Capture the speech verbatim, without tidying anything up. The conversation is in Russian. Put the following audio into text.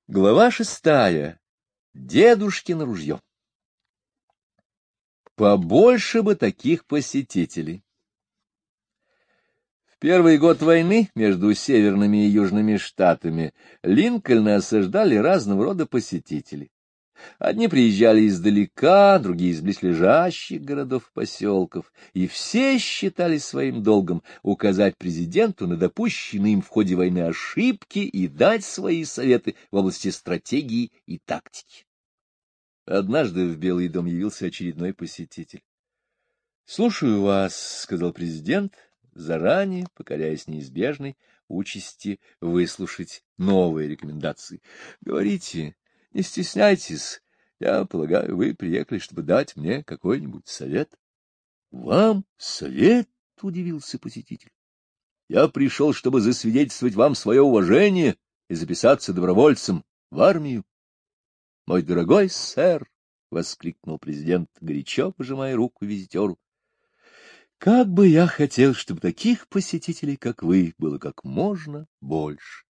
Глава шестая. Дедушкино ружье. Побольше бы таких посетителей. В первый год войны между северными и южными штатами Линкольна осаждали разного рода посетители. Одни приезжали издалека, другие из близлежащих городов и поселков, и все считали своим долгом указать президенту на допущенные им в ходе войны ошибки и дать свои советы в области стратегии и тактики. Однажды в Белый дом явился очередной посетитель. — Слушаю вас, — сказал президент, заранее покоряясь неизбежной участи выслушать новые рекомендации. — Говорите. Не стесняйтесь, я полагаю, вы приехали, чтобы дать мне какой-нибудь совет. — Вам совет? — удивился посетитель. — Я пришел, чтобы засвидетельствовать вам свое уважение и записаться добровольцем в армию. — Мой дорогой сэр! — воскликнул президент, горячо пожимая руку визитеру. — Как бы я хотел, чтобы таких посетителей, как вы, было как можно больше.